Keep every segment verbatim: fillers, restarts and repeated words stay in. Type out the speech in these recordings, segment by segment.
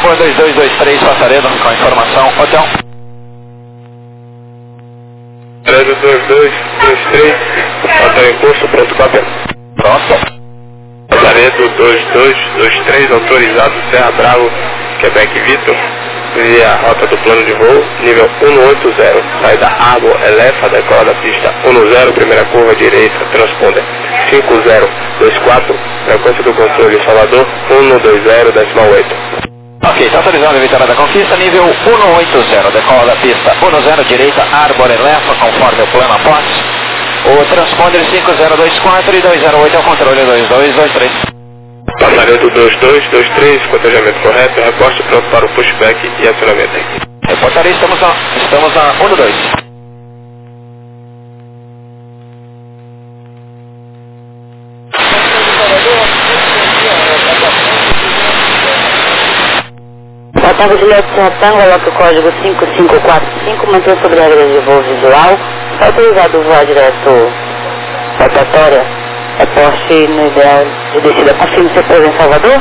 Arbor dois dois dois três, Passaredo, com a informação, hotel. Passaredo dois dois dois três, hotel em curso, pronto, cópia. Pronto. Passaredo dois dois dois três, autorizado Serra Bravo, Quebec Vitor, via rota do plano de voo, nível cento e oitenta, saída Arbor, Elefa, decola da pista cem, primeira curva direita, transponder cinco zero dois quatro, frequência do controle Salvador cento e vinte, decimal oito. Ok, está autorizado a Vitória da Conquista, nível cento e oitenta, decola da pista cem, direita, Arbor, Elefa, conforme o plano após. O transponder cinco zero dois quatro e dois zero oito é o controle dois dois dois três. Passaredo dois dois dois três, cotejamento correto, reporte pronto para o pushback e acionamento. Reportaria, estamos na, estamos na um dois. Otávio Juliette Serra Tango, coloca o código cinco cinco quatro cinco, mantém sobre a regra de voo visual, é autorizado o voo direto rotatória, reporte no ideal de descida, confirme seu pouso em Salvador?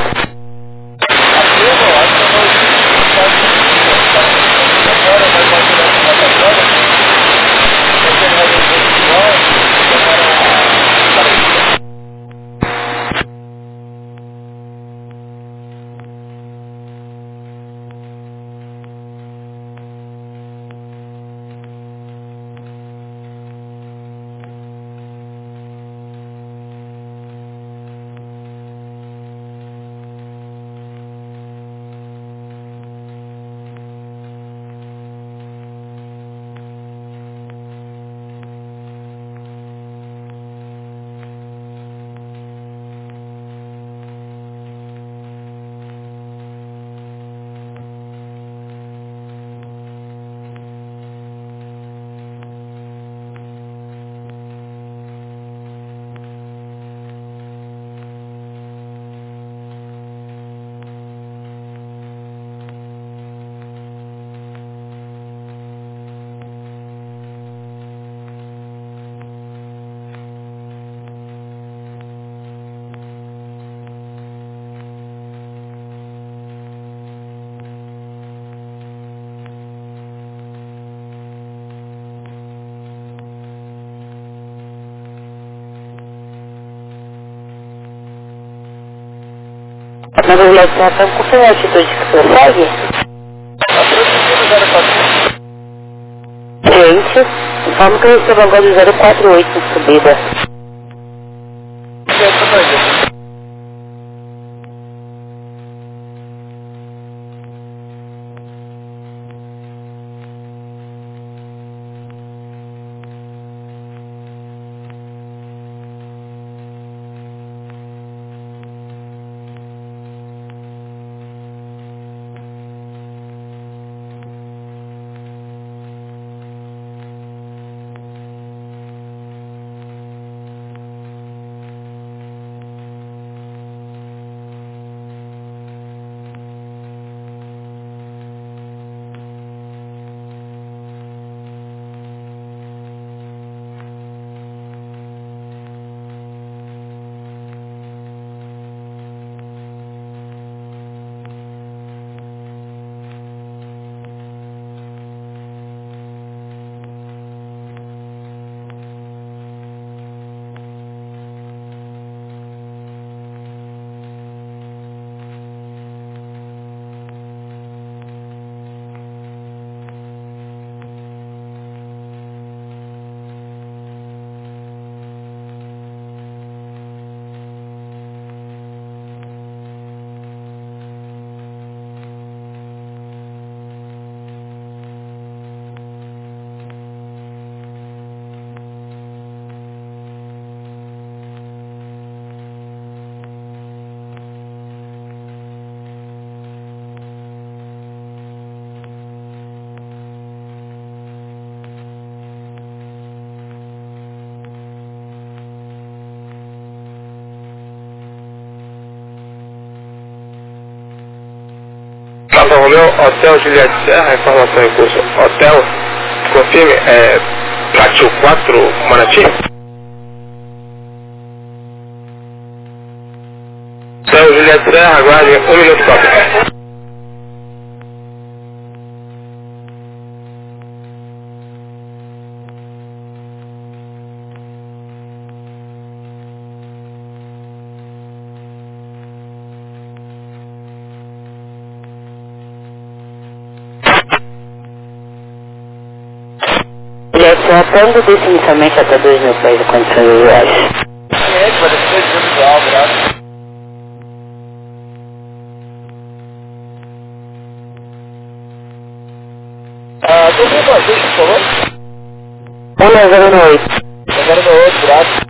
Na Juliette Serra Tango, confirme a altitude que prossegue? Gente, informo que eu recebo agora do zero quatro oito em subida. Alfa Romeo, Hotel Juliette Serra, informação em curso. Hotel, confirme, é Pátio quatro, Manati. Hotel Juliette Serra, aguarde um minuto, cópia. Serra Tango, desce inicialmente até dois mil pés de condições de viagem. Cliente, vai descer de visual, graças. Ah, tô vendo a gente, por favor? um zero oito. um zero oito, graças.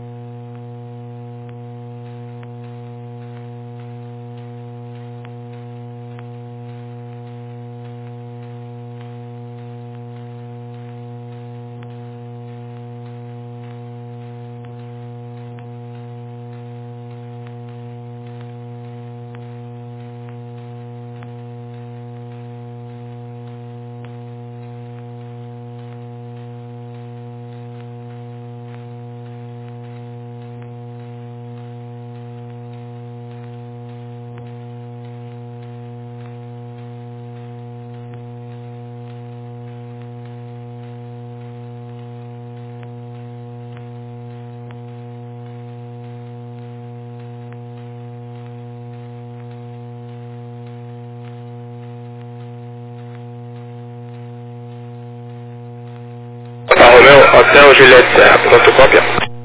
Papa Romeu, Hotel Juliette Serra, fotocópia.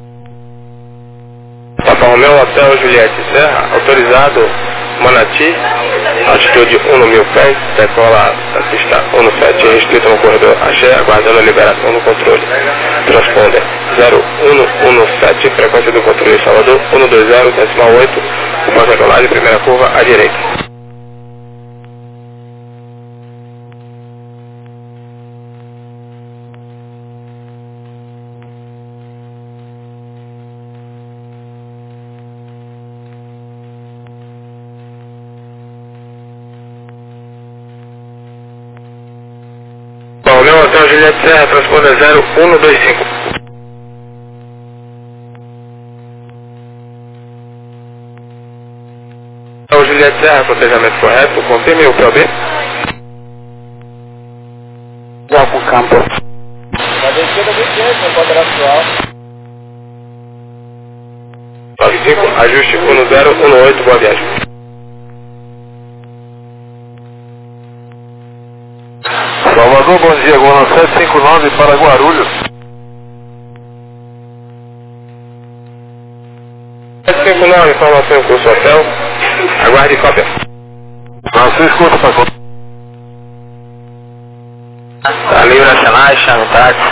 Papa Romeu, Hotel Juliette Serra, autorizado Manati, altitude um mil pés, decola da pista um sete, restrito no corredor Axé, aguardando a liberação do controle. Transponder zero um um sete, frequência do controle Salvador, um dois zero, decimal oito, pós-decolagem, primeira curva à direita. Romeu, Hotel Juliette Serra, transponder zero um dois cinco. Hotel Juliette Serra, cotejamento correto, confirme o P O B. Já com campo. A descida do cliente, no quadrado nove cinco, ajuste um zero um oito, boa viagem. Salvador, bom dia, Gol sete cinco nove para Guarulhos. sete cinco nove, informação em curso hotel, aguarde cópia. Não, escuta para conta. Tá livre nacionais, chame táxi.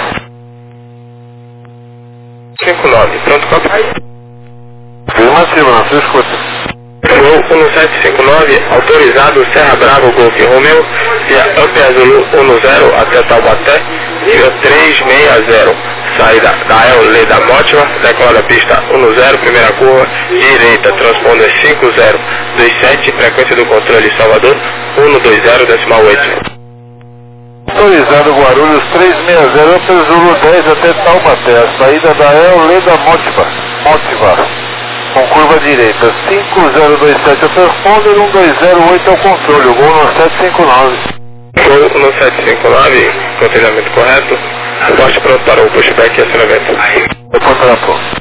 cinco nove, pronto, cópia. Afirmativo, não, se escuta. Gol um sete cinco nove, autorizado Serra Bravo, Golf Romeu, via Up Azul um zero até Taubaté, via três seis zero, saída da El Leda Mótima, decola pista um zero, primeira curva, direita, transponder cinco zero dois sete, frequência do controle Salvador, um dois zero, decimal oito. Autorizado Guarulhos três seis zero, Up Zulu dez até Taubaté, a saída da El Leda Mótima, Mótima. Com curva direita, cinco zero dois sete ao transponder, um dois zero oito ao controle, o Gol no sete cinco nove. Gol no sete cinco nove, contenhamento correto, poste pronto para o pushback e acionamento. Depois para pronto.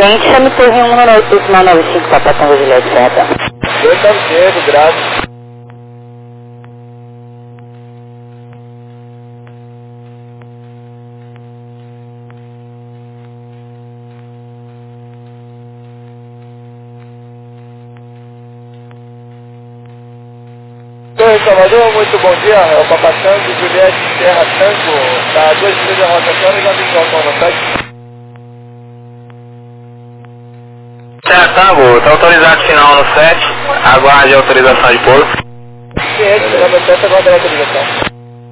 Acidente, chame Torre um no decimal nove cinco, Papa Tango Juliette Serra. Eu também, graças. Oi, Salvador, muito bom dia. É o Papa Tango Juliette Serra Tango. Tá dois milhas de rotação e já me colocam à vontade. Serra Tango, está autorizado final no sete, aguarde a autorização de pouso. Ciente, final no sete, aguarde a autorização.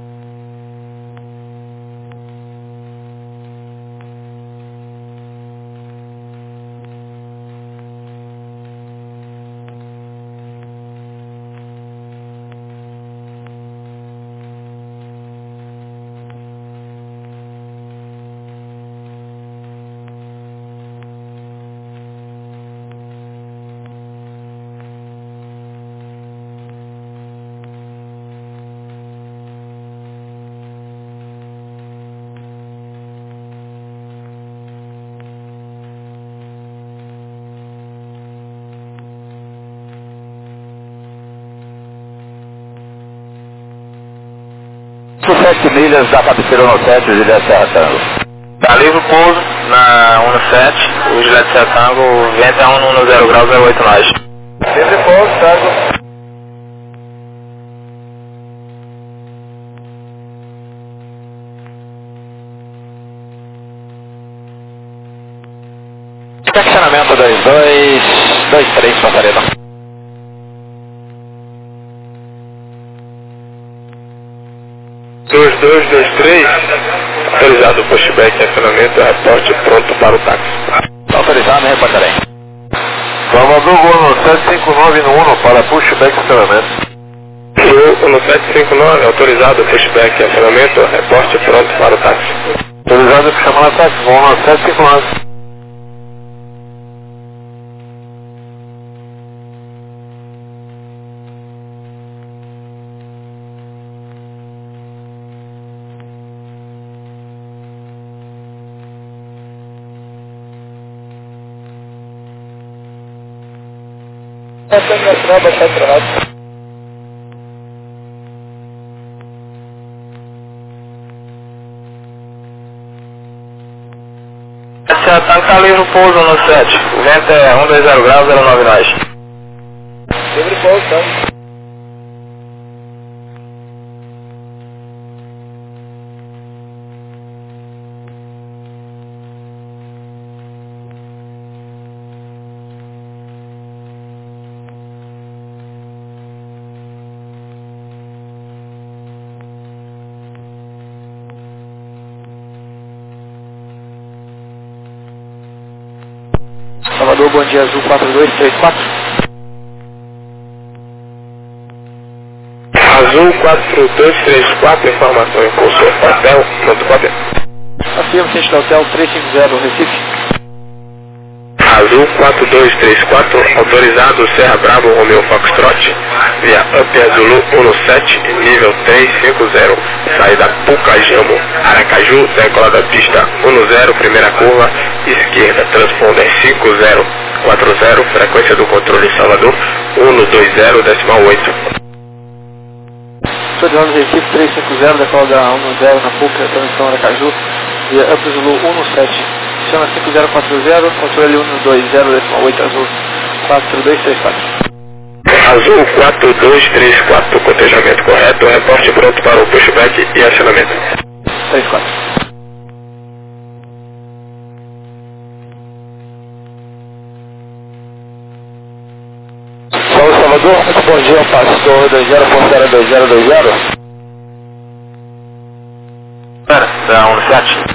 sete milhas da cabeceira no sete, o Juliette Serra Tango. Tá livre o pouso na um no sete, o Juliette Serra Tango, vento é um no zero graus, zero oito nós. Livre pouso, Tango. Estacionamento dois dois, dois três, Passarela. dois dois dois três, autorizado o pushback em acionamento, reporte pronto para o táxi. Autorizado, me reportarei. Salvador, voo no sete cinco nove no um para pushback estacionamento. Voo no sete cinco nove, autorizado o pushback em acionamento, reporte pronto para o táxi. Autorizado para chamar a táxi, voo no sete cinco nove. Passando na final, baixar o trabalho. Serra Tango tá livre o pouso no sete, o vento é um dois zero graus, zero nove nós. Livre pouso, Tango. Salvador, bom dia, Azul quatro dois três quatro. Azul quatro dois três quatro, informação em curso, hotel, ponto papel. Afirma, ciente do hotel três cinco zero, Recife. Azul quatro dois três quatro, autorizado Serra Bravo Romeo Foxtrot, via Up Azulu um no sete, nível três cinco zero, saída Pucajamo, Aracaju, decola da pista um no zero, primeira curva, esquerda, transponder cinco zero quatro zero, frequência do controle Salvador um no dois zero, decimal oito. Autorizado Recife três cinco zero, decola da um no zero na Puca, transição Aracaju, via Up Azulu um no sete. Chama cinco zero quatro zero, controle um no dois zero, decimal oito, Azul quatro dois três quatro. Azul quatro dois três quatro, cotejamento correto, reporte pronto para o pushback e acionamento. três quatro. Paulo Salvador, muito bom dia, pastor dois zero, Forçara dois zero dois zero. Pera, da um no sete.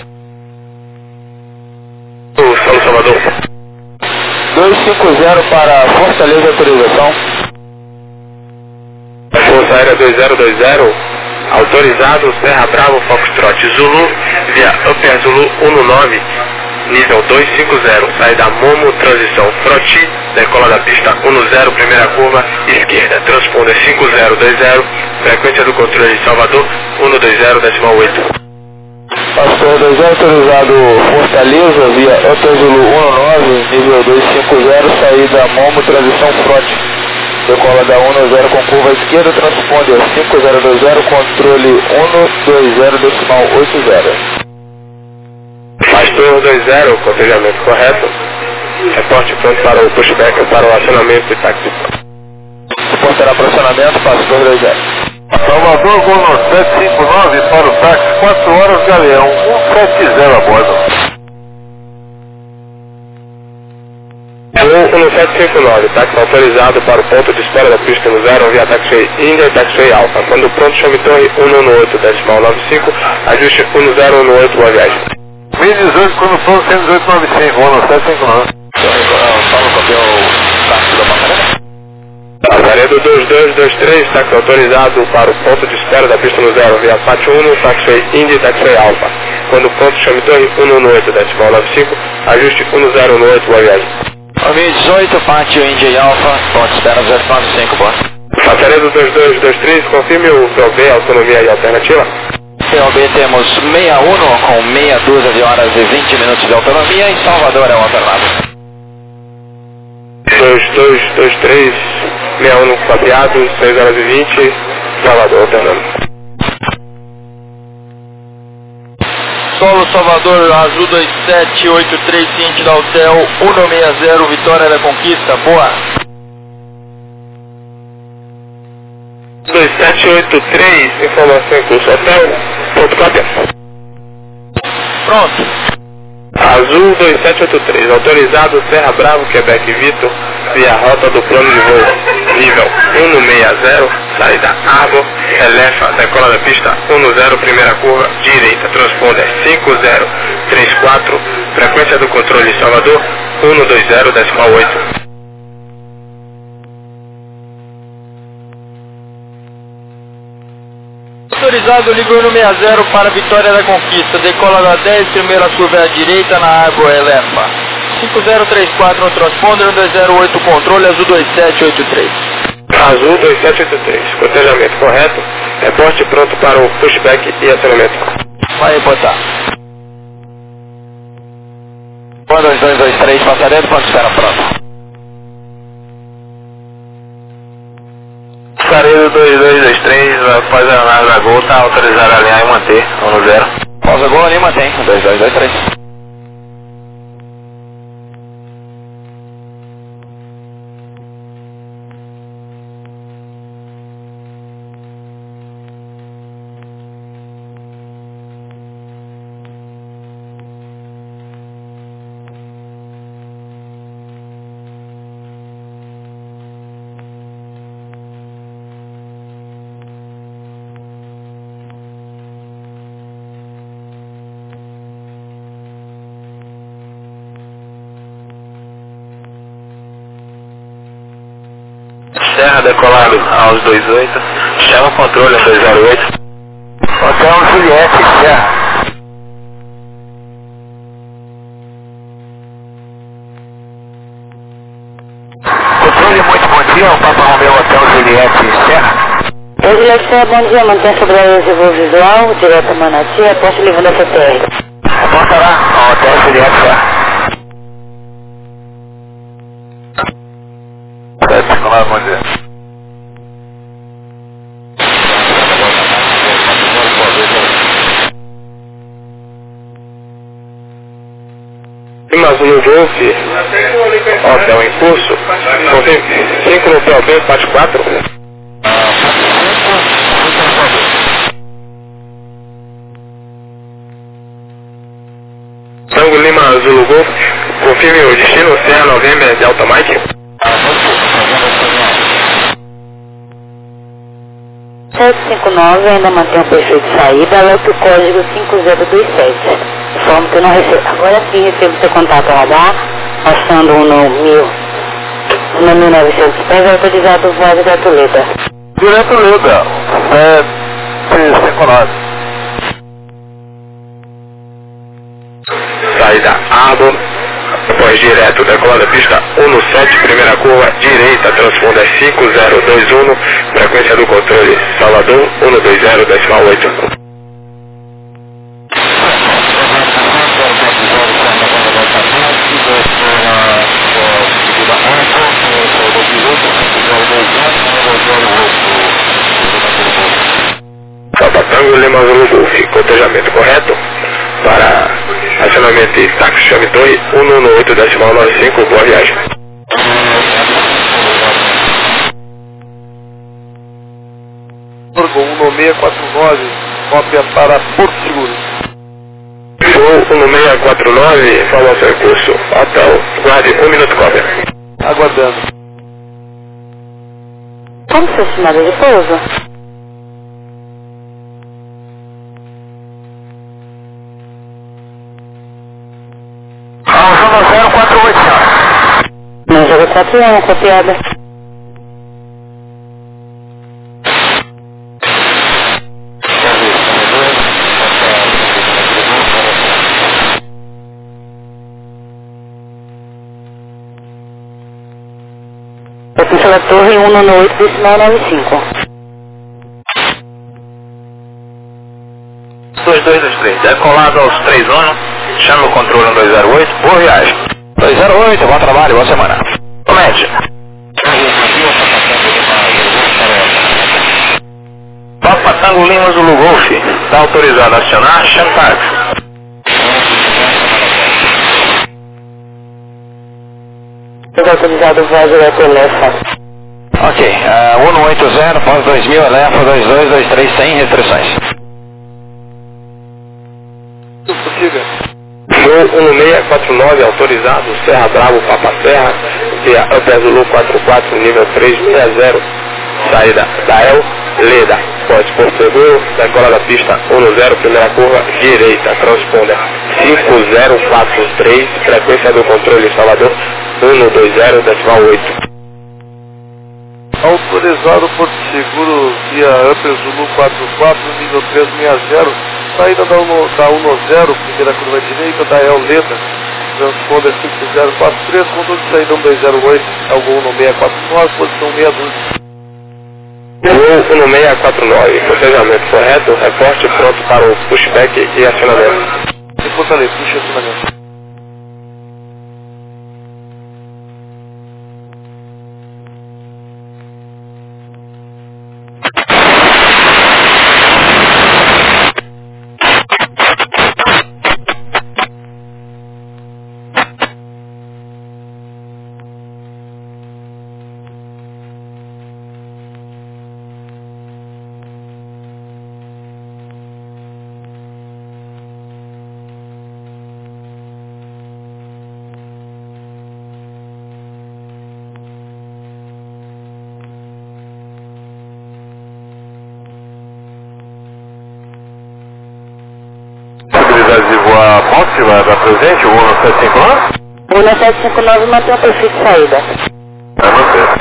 Paulo Salvador. dois cinco zero para Fortaleza, autorização. Força Aérea dois zero dois zero, autorizado Serra Bravo Foxtrot Zulu, via Upper Zulu um no nove, nível dois cinco zero, saída Momo, transição Froti, decola da pista um no zero, primeira curva, esquerda, transponder cinco zero dois zero, frequência do controle de Salvador um no dois zero, decimal oito. Pastor dois zero, autorizado Fortaleza, via Hotel Zulu um nove, nível duzentos e cinquenta, saída Momo, transição front. Decola da um zero com curva esquerda, transponder cinco zero dois zero, controle um dois zero decimal oito zero. Pastor dois zero, cotejamento correto. Reporte pronto para o pushback para o acionamento de táxi. Reportará para acionamento, Pastor dois zero. Salvador, Gono sete cinco nove para o táxi, quatro horas, Galeão, um sete zero a bordo. um sete cinco nove, táxi autorizado para o ponto de espera da pista no zero, via taxiway India e taxiway Alpha. Quando pronto, chame torre cento e dezenove decimal noventa e cinco, ajuste cento e dezenove, boa viagem. mil dezoito, quando pronto, cento e dezoito noventa e cinco, Gono sete cinco nove. Fala qual é o táxi da Passarela? Lazaredo dois dois dois três, táxi autorizado para o ponto de espera da pista no zero, via Pátio um, taxiway India e taxiway Alpha. Quando pronto, chame torre cento e dezenove decimal noventa e cinco, ajuste cento e dezenove, boa viagem. mil dezoito, Pátio India e Alpha, ponto de espera zero nove cinco, boa. Lazaredo dois dois dois três, confirme o P O B, autonomia e alternativa. P O B temos sessenta e um com meia dúzia de horas e vinte minutos de autonomia e Salvador é o alternado. dois dois dois três, sessenta e um copiado, seis horas e vinte, Salvador alternando. Solo Salvador, Azul dois sete oito três, ciente da Hotel cento e sessenta, Vitória da Conquista, boa. dois sete oito três, informação em curso, hotel, ponto cópia. Pronto. Azul dois sete oito três, autorizado Serra Bravo, Quebec Vitor, via rota do plano de voo, nível cento e sessenta, saída Arbor, Elefa, decola da pista dez, primeira curva, direita, transponder cinco zero três quatro, frequência do controle Salvador, cento e vinte, decimal oito. Autorizado Ligor cento e sessenta para Vitória da Conquista, decola da dez, primeira curva à direita na Arbor Elefa. cinco zero três quatro no transponder, dois zero oito controle, Azul dois sete oito três. Azul dois sete oito três, cotejamento correto, reporte pronto para o pushback e acionamento. Vai reportar. dois dois dois três, Passarela, ponto de espera pronto. Passaredo dois dois dois três, após a análise da Gol, está autorizado a alinhar e manter, um no zero. Pausa Gol, ali mantém, dois dois dois três. Serra decolado aos dois oito, chama o controle dois zero oito. Hotel Juliette, Serra. Controle, muito bom dia, o Papa Romeu Hotel Juliette, Serra. Oi, Juliette Serra, bom dia, mantém sobre a voo visual, direto a Manati, aposto livre da C T R. Aponta lá, ao Hotel Juliette, Serra. sete cinco nove, bom dia. Mais um no Golf, hotel em curso, cinco no P O B, parte quatro. Tango Lima Zulu Golf, confirme o destino Serra November Delta Mike. sete cinco nove, ainda mantém o perfil de saída, alerta o código cinco zero dois sete. Informo que eu não recebo. Agora sim recebo seu contato radar, passando no mil, no mil e novecentos pés, autorizado o voo da Toleda. Direto Leda, sete cinco nove. Saída Arbor, após direto, decola da pista um sete, primeira curva, direita, transponder cinco zero dois um, frequência do controle Salvador cento e vinte, decimal oito. Lima Zulu Golf, cotejamento correto para acionamento e táxi chame torre um um oito decimal nove cinco, boa viagem. Turbo um seis quatro nove, cópia para Porto Seguro. Voo um seis quatro nove, informação em curso, hotel, guarde um minuto cópia. Aguardando. Como seu estimado de pouso? Alfa zero quatro oito, senhor. Não jogo quatro um, copiada. Pela torre um um oito decimal nove cinco. dois dois dois três, decolado aos três um, chama o controle um dois zero oito, boa viagem. dois zero oito, bom trabalho, boa semana. Comente. Papa Tango Lima Zulu Golf, está autorizado a acionar, chama táxi. Está autorizado o voo direto Elefa. Ok, uh, um um oito zero, pós dois mil, Elefa dois dois dois três, sem restrições. Possível. Voo um seis quatro nove, autorizado, Serra Bravo, Papa Serra, via Upper Zulu quatro quatro, nível trezentos e sessenta, saída da El, Leda, pode Porto Seguro, decola da pista um zero, primeira curva, direita, transponder cinco zero quatro três, frequência do controle Salvador um dois zero, decimal oito. Autorizado Porto Seguro via Upper Zulu quatro quatro, nível trezentos e sessenta, saída da um zero, primeira curva direita, da El Leda, transponder cinco zero quatro três, controle de saída um dois zero oito, algo um seis quatro nove, posição meia dúzia. Voo um seis quatro nove, procedimento correto, reporte pronto para o pushback e acionamento. E Fortaleza, puxa acionamento. De voar ponte, vai dar presente, o um sete cinco nove? O um sete cinco nove mantém o perfil de saída. Vai manter.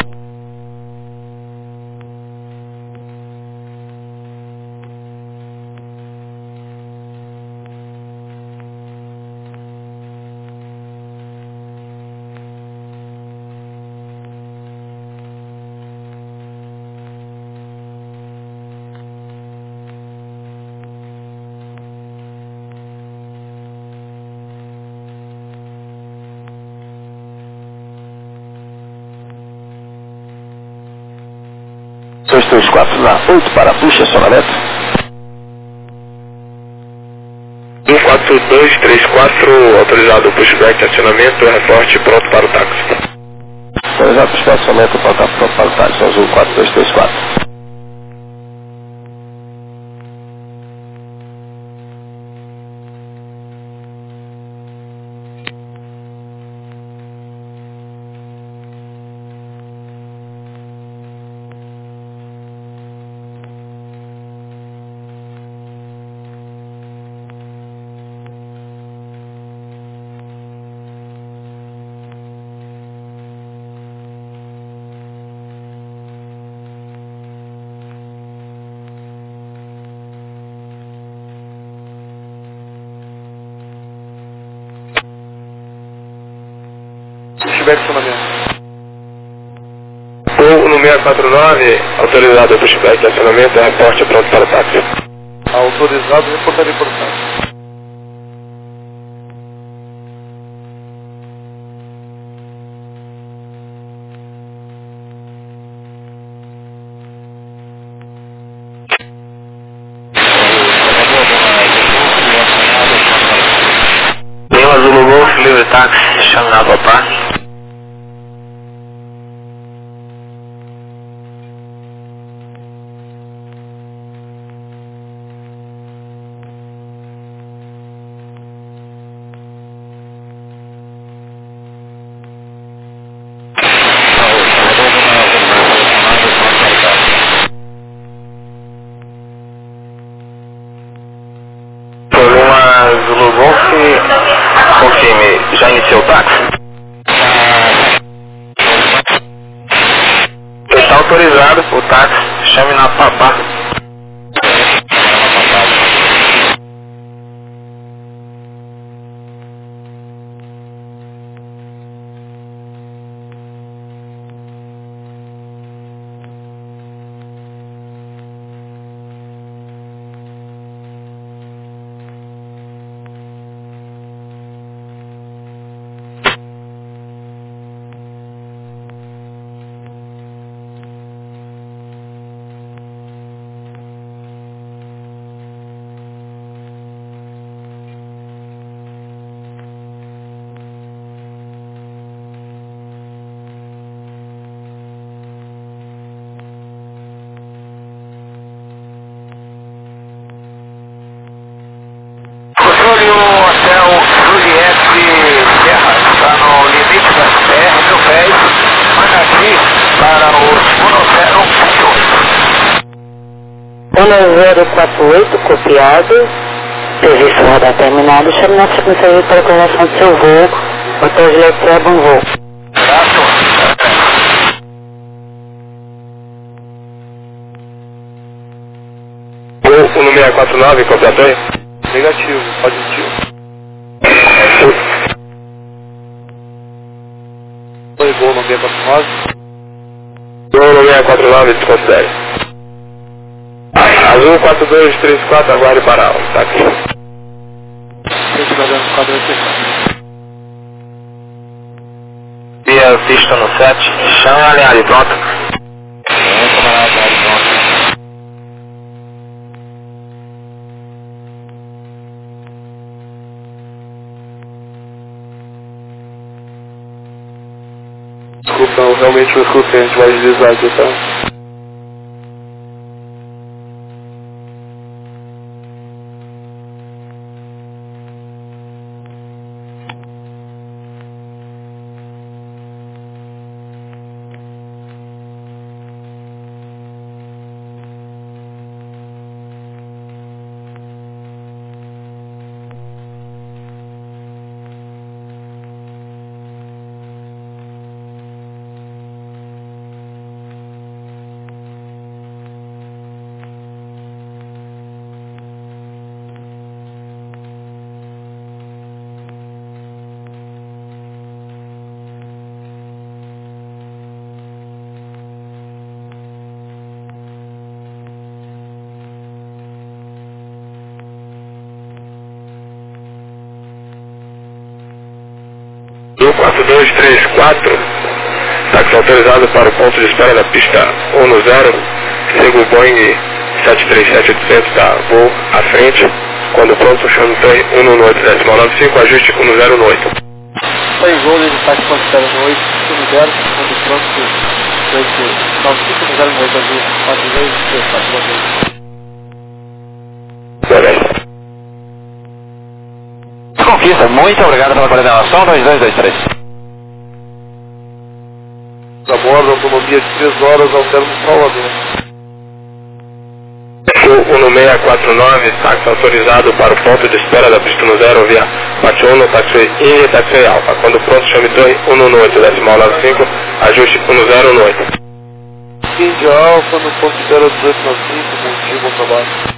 dois três quatro na oito para puxa acionamento. um quatro dois três quatro, autorizado o pushback, acionamento, reporte pronto para o táxi. Autorizado puxa acionamento, pronto para o táxi, azul quatro dois três quatro. Pushback acionamento. Voo no seis quatro nove, autorizado o pushback, acionamento, reporte pronto para o táxi. Autorizado, reportar reportagem. táxi, chame na Papá. Zulu Golf, confirme, já iniciou o táxi? Está autorizado o táxi, chame na Papá. Controle o hotel Juliette Serra, está no limite da B R mil pés, Manati para o um zero quatro oito copiado, serviço radar terminado, chame na sequência para a coordenação do seu voo, hotel Juliette Serra, bom voo. O número seis quatro nove, copiador? Negativo, positivo. Foi gol no seis quatro nove. O número seis quatro nove, desconsidere. Azul quatro dois três quatro, aguarde para o táxi. Via pista no sete, chame a alinhada e pronto. Desculpa, não, realmente eu escutei, a gente vai deslizar aqui, tá? quatro dois três quatro, táxi autorizado para o ponto de espera da pista um no zero, siga o Boeing sete três sete oitocentos da voo à frente, quando pronto chame Torre um no oito decimal nove cinco, ajuste um no zero no oito. Foi gol, ele está com espera no oito, um no zero, quando pronto, nove cinco no zero no oito, azul, quatro dois três quatro. Beleza. Conquista, muito obrigado pela coordenação, dois dois dois três. Da borda, autonomia de três horas, altera no Salvador. O número seis quatro nove, táxi autorizado para o ponto de espera da pista no zero via Pátio um, taxi Indy e taxi Alfa. Quando pronto, chame Torre um no oito decimal nove cinco, ajuste um no zero no oito. Indy Alfa no ponto de espera dezoito nove cinco, bom dia, bom trabalho.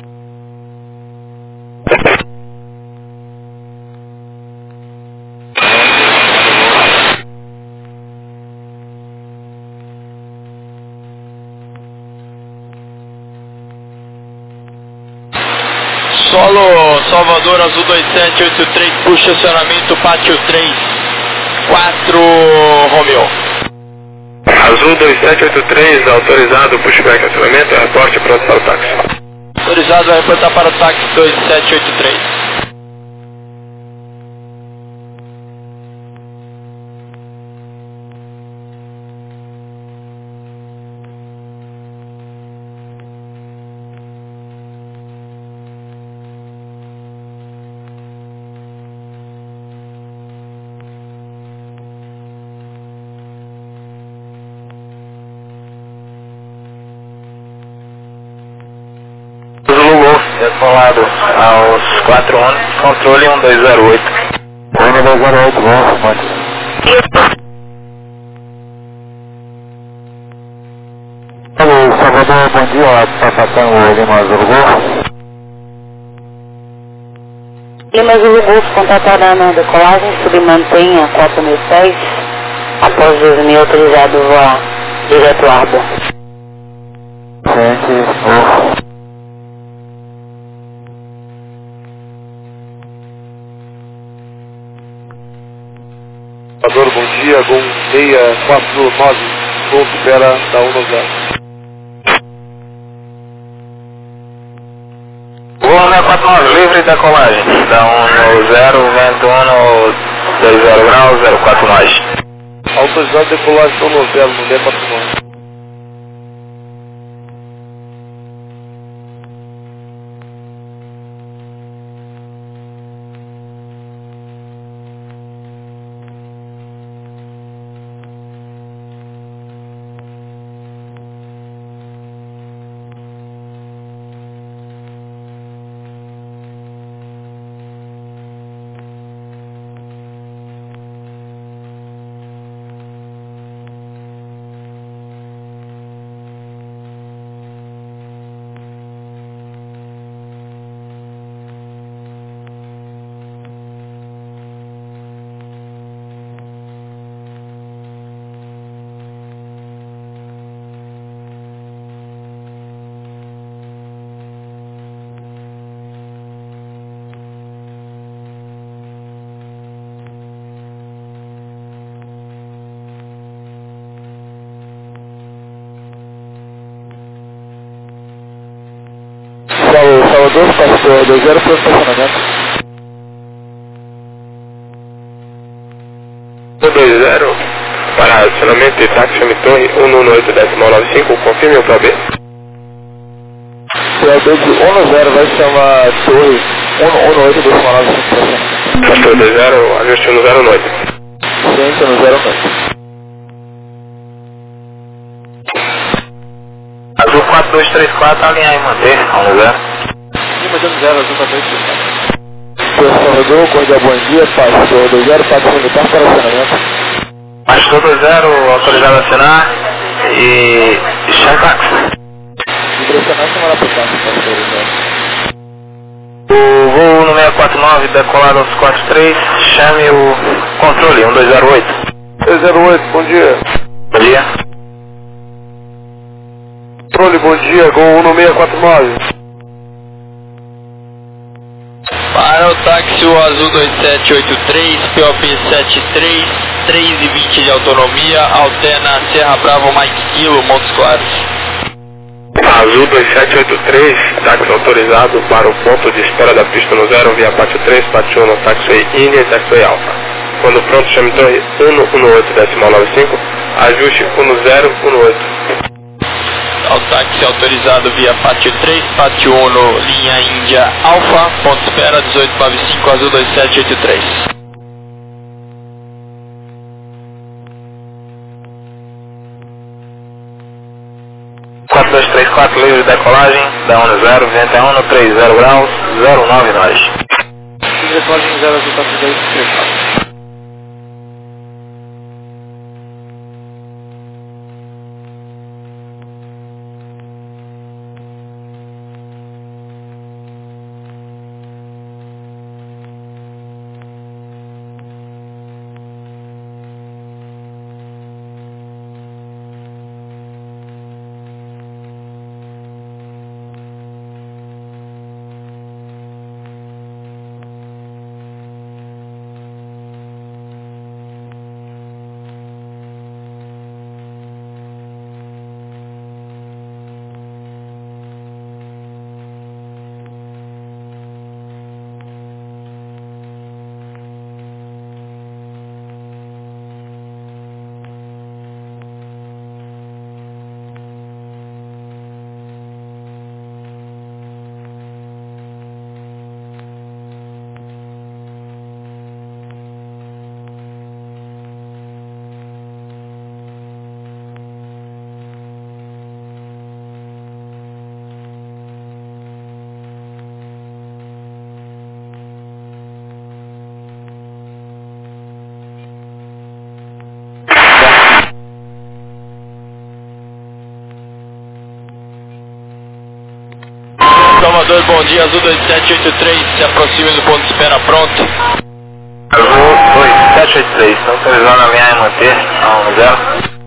Solo Salvador Azul dois sete oito três, puxa acionamento Pátio três quatro Romeo. Azul dois sete oito três, autorizado, pushback acionamento, reporte pronto para o táxi. Autorizado, vai reportar para o táxi dois sete oito três. decolado aos quatro um, controle um dois zero oito. um dois zero oito, bom, pode. Alô, Salvador, bom dia, passatão Lima Zurgo. Lima Zurgo, contatada na decolagem, submantenha quatro mil pés, após dois mil autorizado voar direto Arbor. Gente, oh. Salvador, bom dia, Gol seis quatro nove, Gol espera da um zero. Gol seis quatro nove, livre decolagem, da um zero, vento um, dois zero graus, zero quatro nós. Autorizado decolagem do um zero, no D quatro nove. Salvador, passou dois zero para o estacionamento. um dois zero, para acionamento de táxi Chame Torre um um oito decimal nove cinco, confirme o P A B. P A B de um zero vai chamar Torre um um oito decimal nove cinco. Pastor dois zero, ajuste um zero noite. Ciência no zero noite. Azul quatro dois três quatro, alinhar e manter, um zero. Lima zero zero, Azul quatro dois três quatro. Salvador, Cordia, bom dia, passou dois zero, quatro militar para acionamento. Pastor dois zero, autorizado a assinar e chame táxi. Impressionar semana para táxi, passou dois zero. O voo no seis quatro nove, decolado aos quatro três, chame o controle um dois zero oito. dois zero oito, bom dia. Bom dia. Controle, bom dia, Gol um seis quatro nove. Para o táxi o Azul dois sete oito três, P O P sete três, três e vinte de autonomia, alterna Serra Bravo Mike Kilo, Montes Claros. Azul dois sete oito três, táxi autorizado para o ponto de espera da pista no zero, via pátio três, pátio um no taxiway India e taxiway Alpha. Quando pronto, chame torre um um oito decimal nove cinco, ajuste um zero um oito. Ao táxi autorizado via pátio três, pátio um no linha Índia Alfa, ponto espera dezoito nove cinco, Azul dois sete oito três. quatro dois três quatro, livre de decolagem, da um zero, vento um no três zero graus, zero nove nós. Decolagem zero, Azul quatro dois três quatro. bom dia, Azul dois sete oito três, se aproxime do ponto de espera pronto. Azul dois sete oito três, estão autorizando a alinhar e manter, a um zero.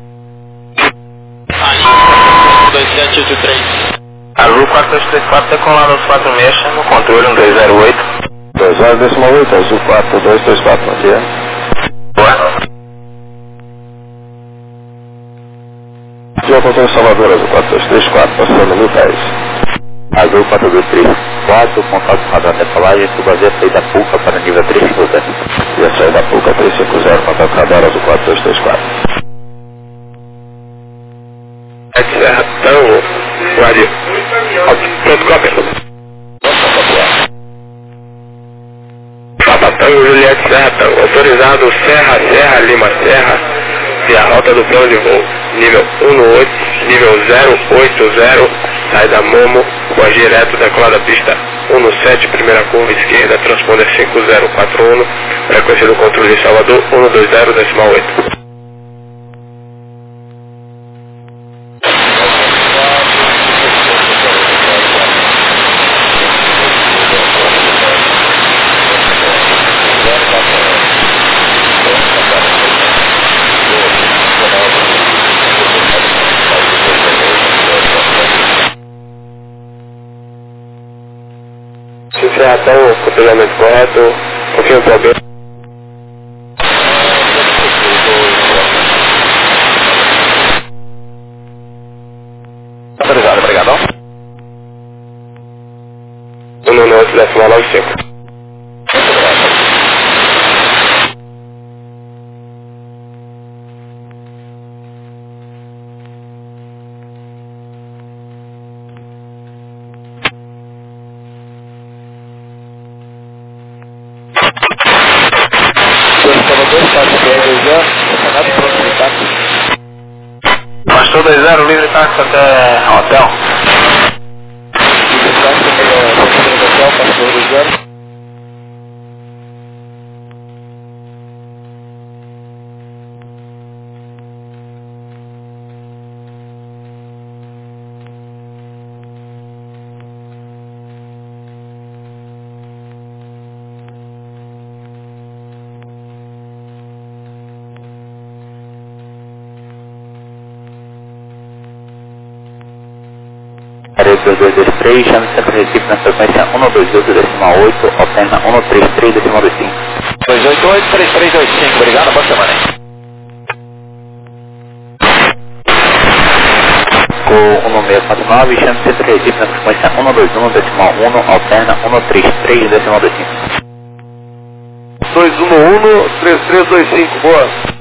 Azul dois sete oito três. Azul quatro dois três quatro, decolado aos quatro mexa, no controle um dois zero oito. dois zero decimal oito, Azul quatro dois três quatro, bom dia. Boa. Dia controle Salvador, Azul quatro dois três quatro, passando mil dez. Azul quatro dois três quatro, contato com radar decolagem, Tubazeira, saída Puca para nível três cinco zero. E a saída Puca três cinco zero, contato com radar, Azul quatro dois três quatro. É de Serra Tango, Guardi. Pronto, cópia. Papa Tango, Juliette Serra Tango, autorizado Serra, Serra, Lima, Serra, via rota do plano de voo, nível um oito, nível zero oito zero, saída Momo, voz direto, decolada pista um sete, primeira curva esquerda, transponder cinco zero quatro um, frequência do controle de Salvador um dois zero decimal oito. Se até o comportamento correto, confio para B. Autorizado, obrigado. um nove decimal nove cinco. Pastor dois zero, livre táxi até hotel. Livre táxi até hotel, pastor dois zero. dois dois dois três, chame Centro Recife na frequência um dois oito decimal oito, alterna um três três decimal dois cinco. dois oito oito, três três dois cinco, obrigado, boa semana aí. Com um seis quatro nove, chame Centro Recife na frequência um dois um decimal um, alterna um três três decimal dois cinco. dois um um, três três dois cinco, boa.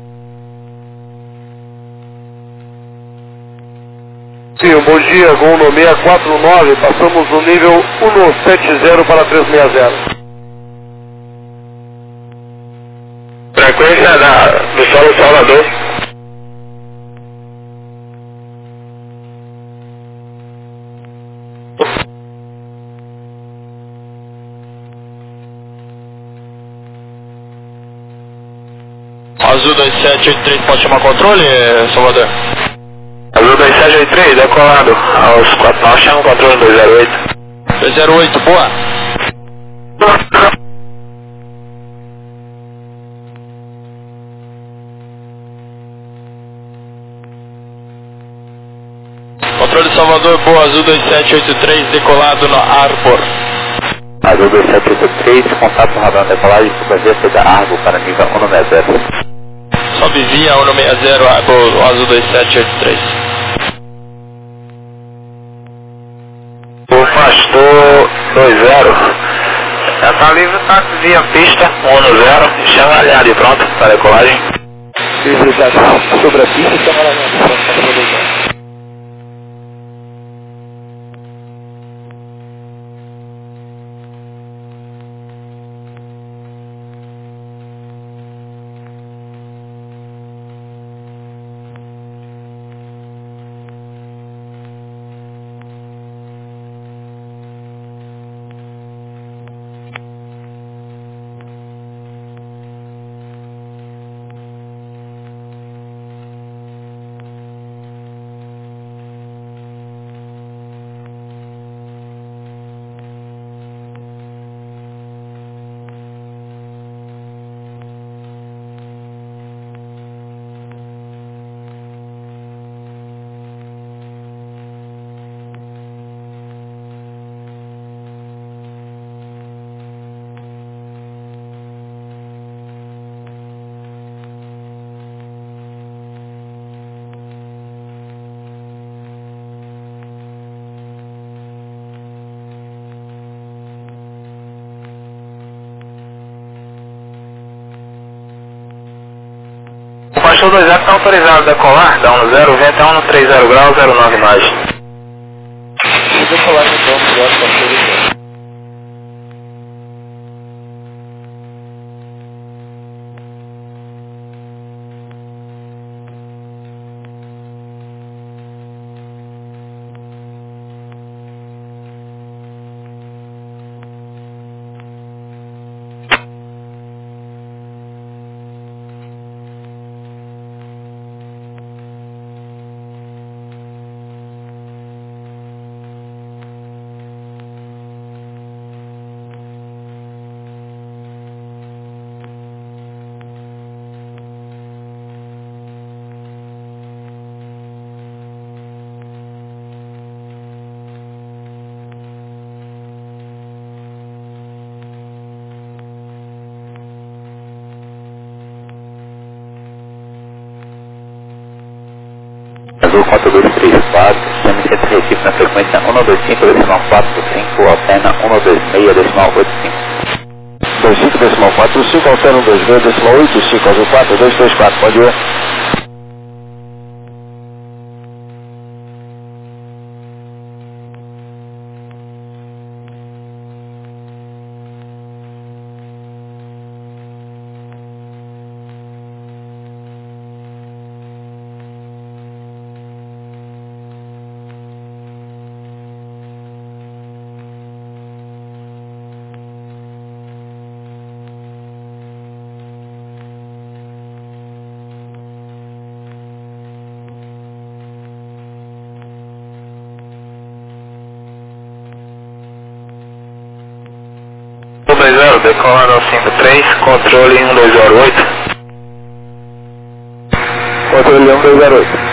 Sim, bom dia, Gol no seis quatro nove, passamos no nível um sete zero para três seis zero. Frequência da, do solo Salvador. Azul dois sete oito três, pode chamar controle, Salvador? Azul dois sete oito três, decolado aos quatro nove, chama o controle dois zero oito. dois zero oito, boa. Controle de Salvador, boa, Azul dois sete oito três, decolado no Arbor. Azul dois sete oito três, contato com radar decolagem, Tubazeira, saída Argo para nível um seis zero. Sobe via um seis zero, Arbor, Azul dois sete oito três. O Pastor dois zero. Já tá livre, tá via pista um zero, chama aliado e pronto para decolagem. Livre táxi sobre a pista, chama lá na pastor dois zero. Pastor dois zero está autorizado a decolar, dá um zero, vento um no trinta graus, zero nove mais. Vou falar então, obrigado, Pastor dois zero. Azul quatro dois três quatro, chame centro Recife na frequência um dois cinco decimal quatro cinco, alterna um dois seis decimal oito cinco. dois cinco decimal quatro cinco, alterna um dois seis decimal oito cinco, azul quatro dois três quatro, pode ir. dois zero, decolando ao cinco três, controle um dois zero oito. Controle um dois zero oito.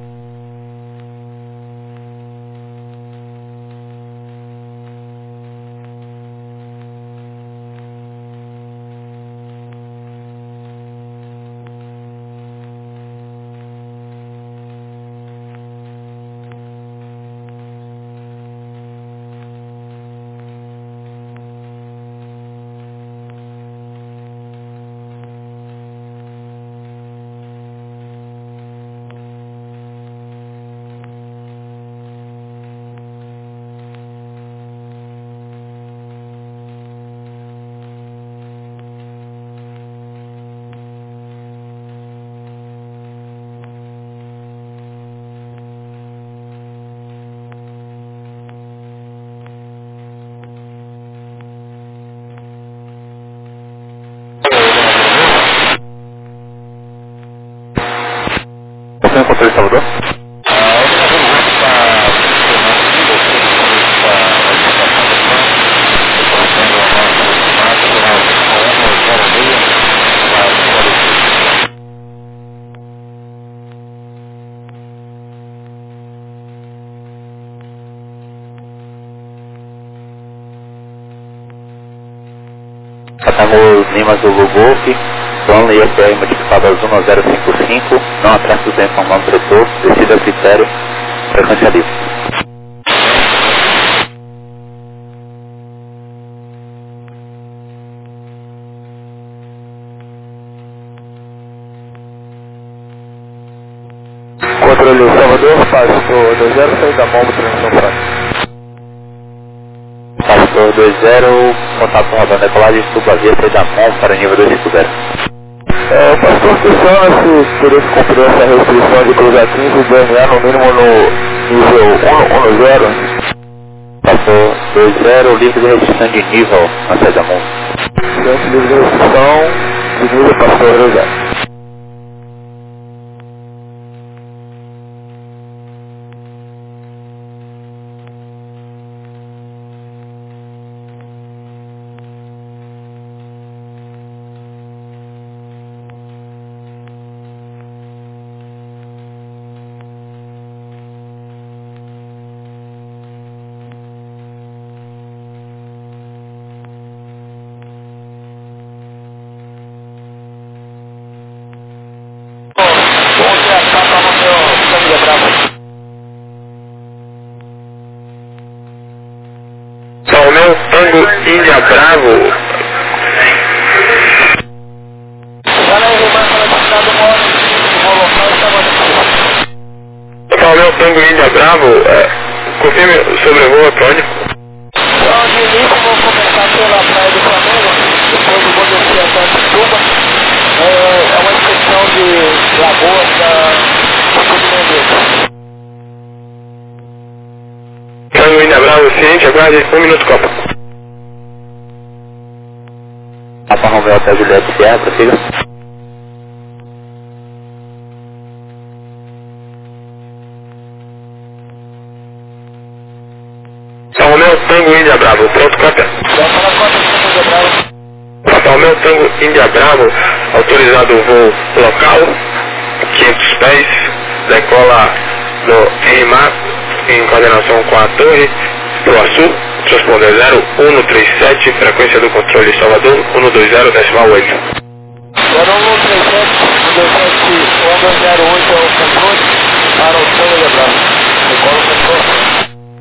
Você encontrou em Salvador? Catango Lima Zulu Golf, plano I F R modificado azul no zero cinco cinco, não atraso do informado setor, descida a critério, frequência livre. Controle Salvador, Pastor dois zero, saída mão, transmissão fraca. Pastor dois zero, contato com rodando decolagem, suba a via, saída mão para nível dois cinco zero. É, o pastor questiona se teria que cumprir essa restrição de cruzar quinze e D N A no mínimo no nível um zero. Pastor dois zero, livre de restrição de nível na saída mão. Gente, livre de restrição de nível pastor dois zero. Salmão Tango Ilha Bravo. Fala aí, Rubão, fala de cidade do Moro. Tango Índia Bravo, é, confirme o sobrevoo eletrônico. Então, de início, vou começar pela Praia do Flamengo, depois eu vou descer até Pituba. É, é uma inspeção de lagoas da Submedeiros. Tango Índia Bravo, ciente, aguarde um minuto, Copa. Alfa Romeo até Juliette Sierra, prossiga. Alfa Romeo Tango Índia Bravo, pronto, Copa. Alfa Romeo Tango Índia Bravo, autorizado o voo local, quinhentos pés, decola no R M A, em coordenação com a torre, pro Açu, transponder zero um três sete, frequência do controle Salvador, um dois zero, decimal oito. zero um três sete, um dois zero oito é o controle, para o Tango Índia Bravo. Decola o controle.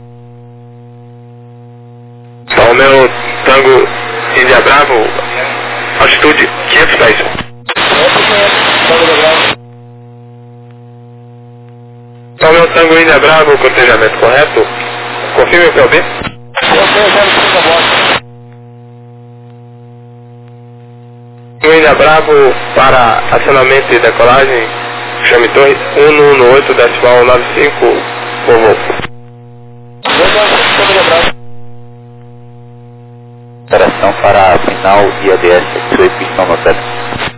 Alfa Romeo Tango Índia Bravo, altitude quinhentos pés. Alfa Romeo Tango Índia Bravo, cotejamento correto. Confirme o P O B. Tango Índia Bravo para acionamento e decolagem, chame torre um um oito, decimal nove cinco, por voo. Operação para a final I A D S, sua pistão no teto.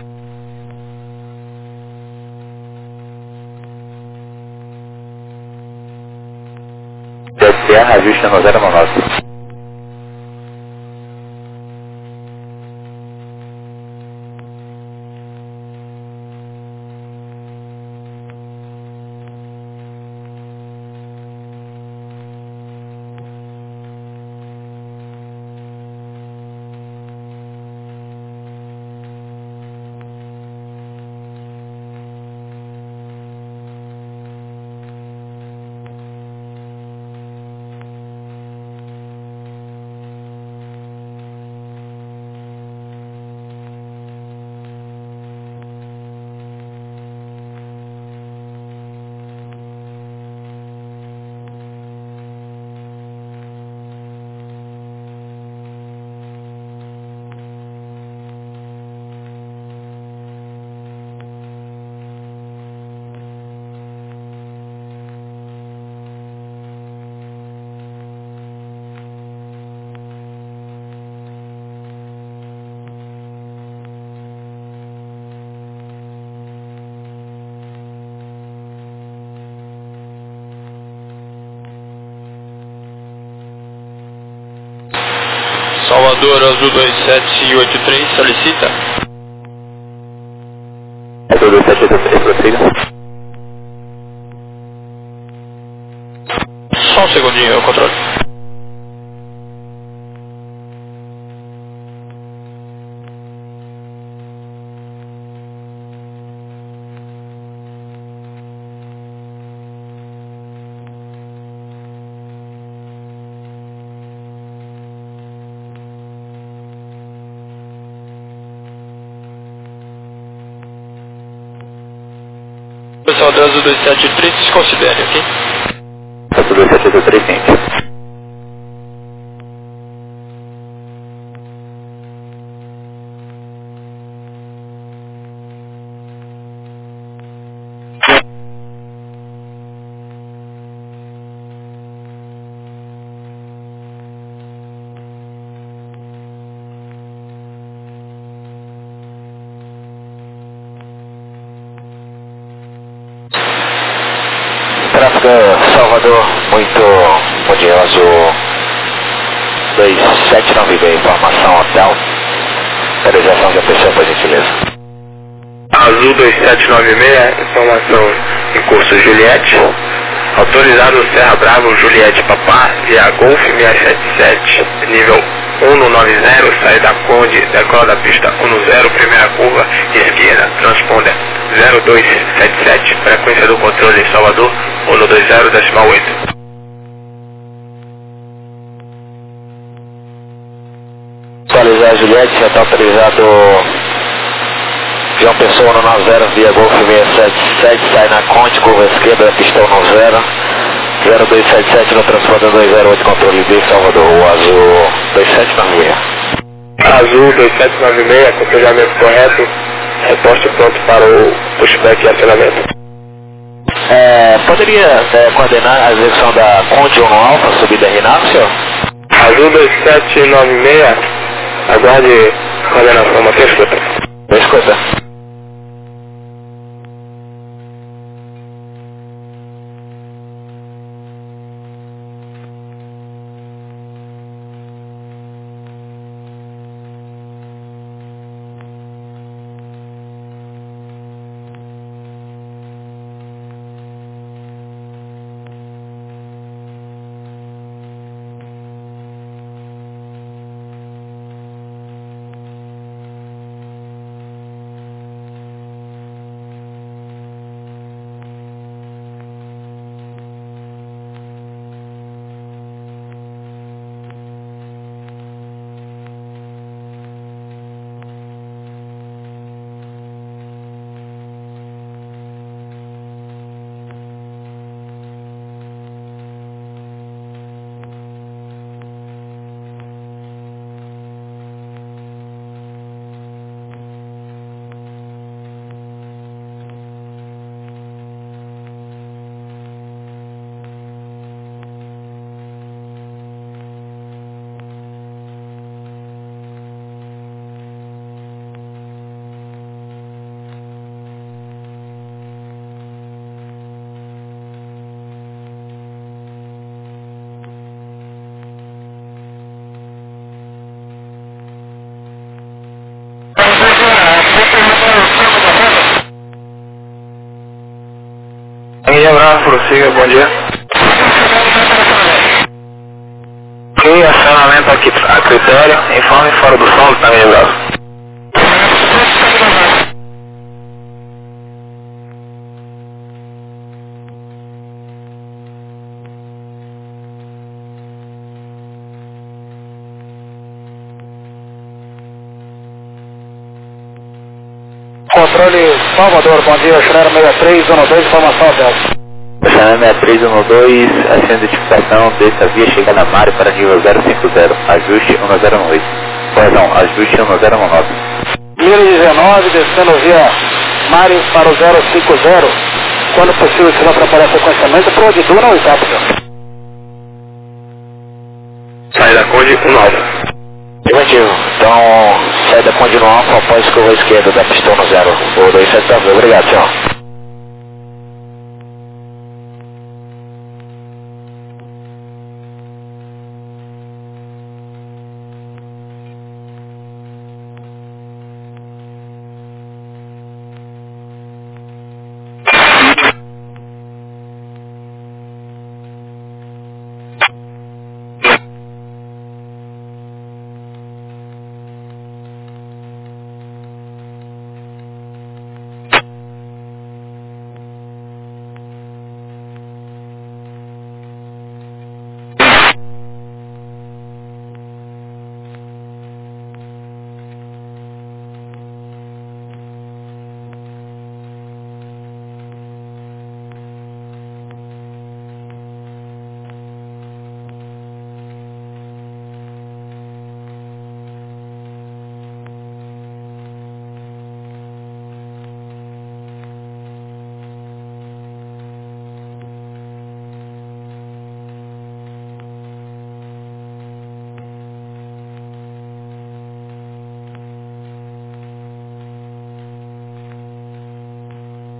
Sierra, ajuste no zero nove. Salvador, Azul dois sete oito três, solicita. Azul dois sete oito três, prossiga. Só um segundinho, eu controle. Pessoal do Azul dois sete oito três, se considere, ok? Azul dois sete oito três, ciente. Tráfego Salvador, muito bom dia, Azul dois sete nove B, informação hotel, autorização de A P C, por gentileza. Azul dois sete nove seis, informação em curso Juliette, autorizado Serra Bravo, Juliette Papá, via Golf seiscentos e setenta e sete, nível um nove zero, saída Conde, decola da pista um zero, primeira curva, esquerda, transponder zero dois sete sete, frequência do controle Salvador, um dois zero, decimal oito. Atualizar Juliette, já está autorizado João Pessoa no nove zero, via Golf seiscentos e setenta e sete, sai na Conde, curva esquerda, pista um zero, zero dois sete sete no transponder dois zero oito, controle B, Salvador, o azul dois sete nove seis. Azul dois sete nove seis, aconselhamento correto, reposte pronto para o pushback e acionamento. É, poderia é, coordenar a execução da Conde um no Alfa, subida R nove, senhor? Azul dois sete nove seis, aguarde coordenação, mantenha a escuta. Escuta. Em abraço, prossiga, bom dia. Ok, acionamento aqui a critério, informe fora do som, tá em abraço. Controle Salvador, bom dia, Schneider sessenta e três um dois, informação Delta. Schneider sessenta e três um dois, a identificação dessa via chegada Mário para nível zero cinco zero, ajuste um zero um oito. Perdão, ajuste um zero um nove. mil e dezenove, descendo via Mário para o zero cinco zero. Quando possível, se não atrapalhar sequenciamento, pro de Duna ou Itap, senhor? Saída Conde um nove. Negativo. Então, sai da Conde no Alfa após curva esquerda da pistão no zero. O dois sete nove. Obrigado, senhor.